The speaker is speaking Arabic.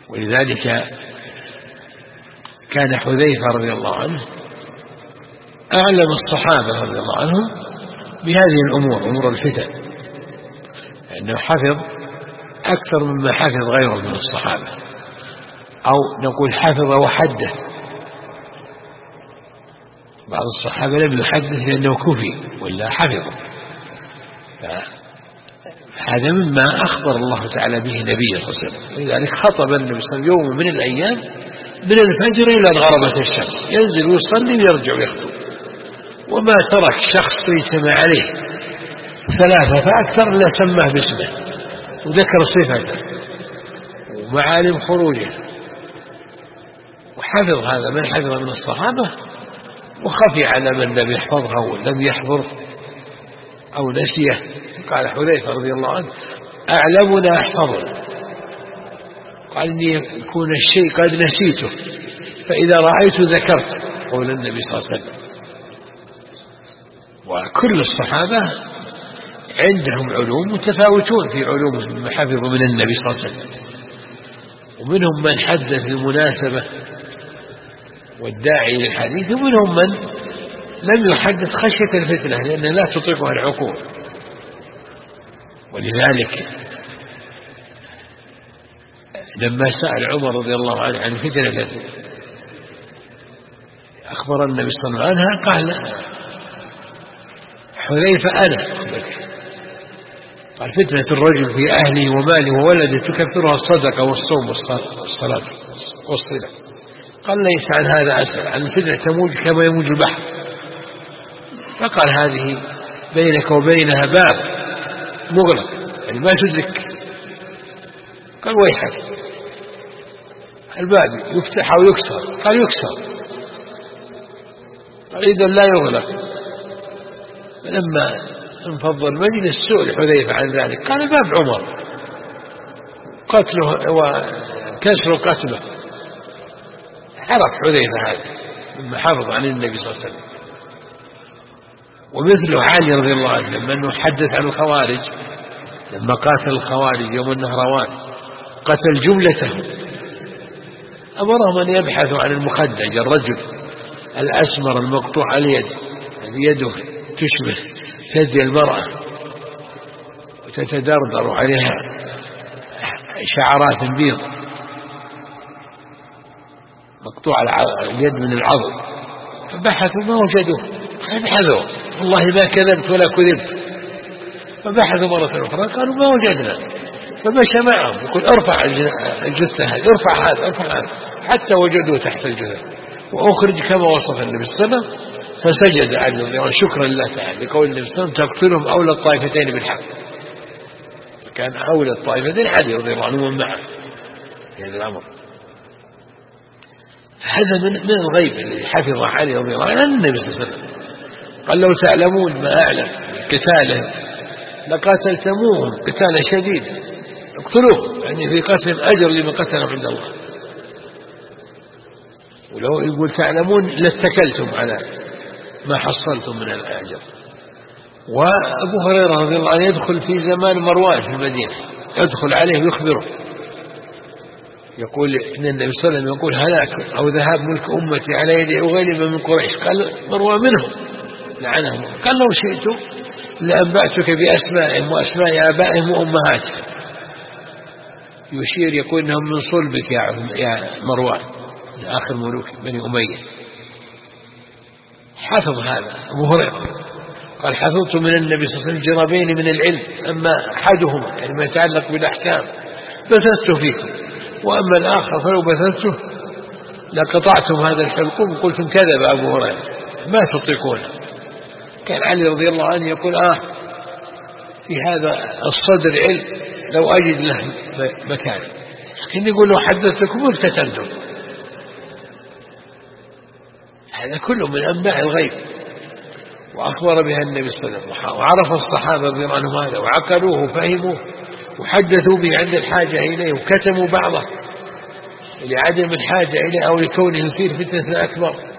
ولذلك كان حذيفة رضي الله عنه أعلم الصحابة رضي الله عنهم بهذه الأمور، أمور الفتن، لأنه حفظ أكثر مما حفظ غيره من الصحابة، أو نقول حفظ وحدث. بعض الصحابة لم يحدث لأنه كفي ولا حفظ، هذا مما أخبر الله تعالى به نبيه صلى الله عليه وسلم. ولذلك خطب النبي صلى الله عليه وسلم يوم من الأيام من الفجر إلى أن غربت الشمس، ينزل ويصلي ويرجع ويخطب، وما ترك شخص يجتمع عليه ثلاثة فأكثر إلا سماه باسمه وذكر صفته ومعالم خروجه، وحفظ هذا من حفظ من الصحابة، وخفي على من لم يحفظها ولم يحضر أو نسيه. قال حذيفة رضي الله عنه أعلمنا أحفظنا، قال إني يكون الشيء قد نسيته فإذا رأيت ذكرت، قول النبي صلى الله عليه وسلم. وكل الصحابة عندهم علوم متفاوتون في علوم ما حفظوا من النبي صلى الله عليه وسلم، ومنهم من حدث المناسبة والداعي للحديث، ومنهم من لم يحدث خشية الفتنة لأنها لا تطيقها العقول. ولذلك لما سأل عمر رضي الله عنه عن الفتنة التي أخبر النبي صلى الله عليه وسلم عنها، قال حذيفة أنا قال فتنة الرجل في أهله وماله وولده تكفرها الصدقة والصوم والصلاة والصلة. قال ليس عن هذا أسأل، عن الفتنة تموج كما يموج البحر. فقال هذه بينك وبينها باب مغلق، يعني ما تدرك. قال ويحك، الباب يفتح أو يكسر؟ قال يكسر. قال إذا لا يغلق. فلما انفض المجلس سئل حذيفة عن ذلك، قال باب عمر قتله وكسر قتله. عرف حذيفة هذا مما حفظ عن النبي صلى الله عليه وسلم. ومثل علي رضي الله عنه لما أنه حدث عن الخوارج، لما قاتل الخوارج يوم النهروان قتل جملتهم، أمرهم أن يبحثوا عن المخدج، الرجل الأسمر المقطوع اليد الذي يده تشبه ثدي المرأة وتتدردر عليها شعرات بيض، مقطوع اليد من العضل. فبحثوا ما وجدوه، ابحثوا والله ما كذبت ولا كذبت. فبحثوا مرة أخرى قالوا ما وجدنا، فمشى معهم يقول ارفع الجثة هذه، ارفع هذا، ارفع هذا، حتى وجدوه تحت الجثة وأخرج كما وصف النبي صلى الله عليه وسلم. فسجد علي رضي الله شكرا لله تعالى لقول النبي صلى الله عليه وسلم تقتلهم أولى الطائفتين بالحق. كان أولى الطائفتين علي رضي الله عنه ومن معه في هذا الأمر. فهذا من الغيب الذي حفظ علي رضي الله عنه النبي صلى الله عليه وسلم. قال لو تعلمون ما أعلم قتاله لقاتلتموهم قتالا شديدا، اقتلوه، يعني في قتل أجر لمن قتلهم عند الله. ولو يقول تعلمون لاتكلتم على ما حصلتم من الأجر. وأبو هريرة رضي الله عنه يدخل في زمان مروان في المدينة، يدخل عليه ويخبره، يقول إن النبي صلى الله عليه وسلم يقول هلاك أو ذهاب ملك أمتي على يدي أغيلب من قريش. قال مروان منهم لعنهم. قال لو شئت لأنبأتك بأسمائهم وأسماء آبائهم وأمهاتهم، يشير يقول إنهم من صلبك يا مروان، آخر ملوك بني أمية. حفظ هذا أبو هريرة، قال حفظت من النبي صلى الله عليه وسلم جرابين من العلم، أما أحدهما يعني ما يتعلق بالأحكام بثثت فيكم، وأما الآخر فلو بثثته لقطعتم هذا الحلقوم وقلتم كذب أبو هريرة ما تطيقونه. كان علي رضي الله عنه يقول في هذا الصدر علم لو أجد له مكان، لكن يقول لو حدثتكم ارتتلتم. هذا كله من أنباء الغيب، وأخبر بها النبي صلى الله عليه وسلم، وعرف الصحابة رضي الله عنهم هذا وعقلوه وفهموه وحدثوا به عند الحاجة إليه، وكتموا بعضه لعدم الحاجة إليه أو لكونه يثير فتنة أكبر.